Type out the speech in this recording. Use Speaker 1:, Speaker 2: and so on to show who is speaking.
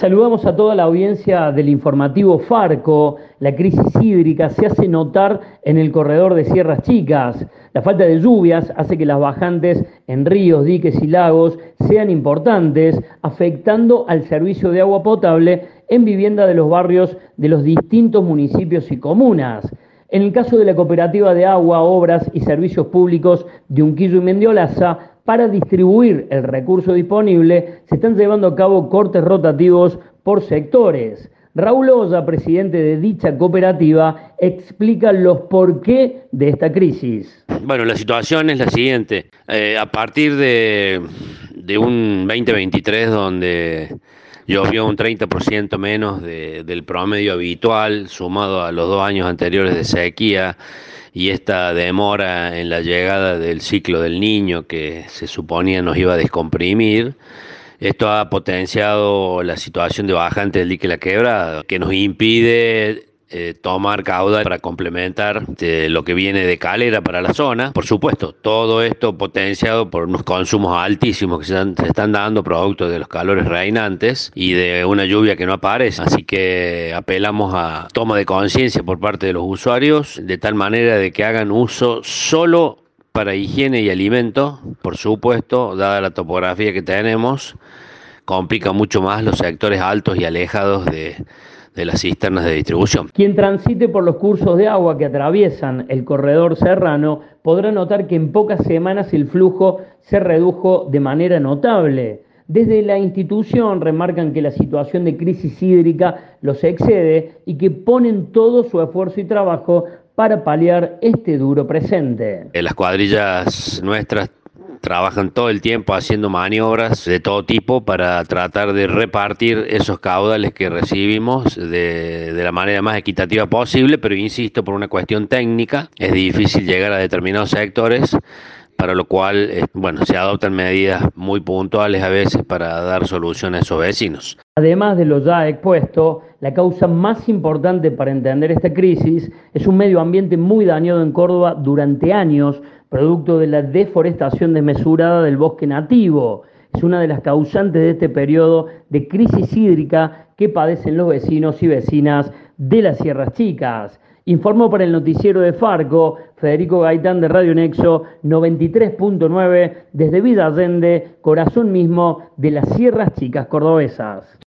Speaker 1: Saludamos a toda la audiencia del informativo Farco. La crisis hídrica se hace notar en el corredor de Sierras Chicas. La falta de lluvias hace que las bajantes en ríos, diques y lagos sean importantes, afectando al servicio de agua potable en vivienda de los barrios de los distintos municipios y comunas. En el caso de la Cooperativa de Agua, Obras y Servicios Públicos de Unquillo y Mendiolaza, para distribuir el recurso disponible, se están llevando a cabo cortes rotativos por sectores. Raúl Olla, presidente de dicha cooperativa, explica los porqué de esta crisis.
Speaker 2: Bueno, la situación es la siguiente. A partir de un 2023 donde llovió un 30% menos del promedio habitual, sumado a los 2 años anteriores de sequía, y esta demora en la llegada del ciclo del Niño que se suponía nos iba a descomprimir, esto ha potenciado la situación de bajante del dique La Quebrada, que nos impide tomar caudal para complementar lo que viene de Calera para la zona. Por supuesto, todo esto potenciado por unos consumos altísimos que se están dando producto de los calores reinantes y de una lluvia que no aparece. Así que apelamos a toma de conciencia por parte de los usuarios, de tal manera de que hagan uso solo para higiene y alimento. Por supuesto, dada la topografía que tenemos, complica mucho más los sectores altos y alejados de las cisternas de distribución.
Speaker 1: Quien transite por los cursos de agua que atraviesan el corredor serrano podrá notar que en pocas semanas el flujo se redujo de manera notable. Desde la institución remarcan que la situación de crisis hídrica los excede y que ponen todo su esfuerzo y trabajo para paliar este duro presente.
Speaker 2: Las cuadrillas nuestras trabajan todo el tiempo haciendo maniobras de todo tipo para tratar de repartir esos caudales que recibimos de la manera más equitativa posible, pero insisto, por una cuestión técnica, es difícil llegar a determinados sectores, para lo cual, se adoptan medidas muy puntuales a veces para dar solución a esos vecinos.
Speaker 1: Además de lo ya expuesto, la causa más importante para entender esta crisis es un medio ambiente muy dañado en Córdoba durante años, producto de la deforestación desmesurada del bosque nativo. Es una de las causantes de este periodo de crisis hídrica que padecen los vecinos y vecinas de las Sierras Chicas. Informó para el noticiero de Farco, Federico Gaitán de Radio Nexo 93.9 desde Villa Allende, corazón mismo de las Sierras Chicas cordobesas.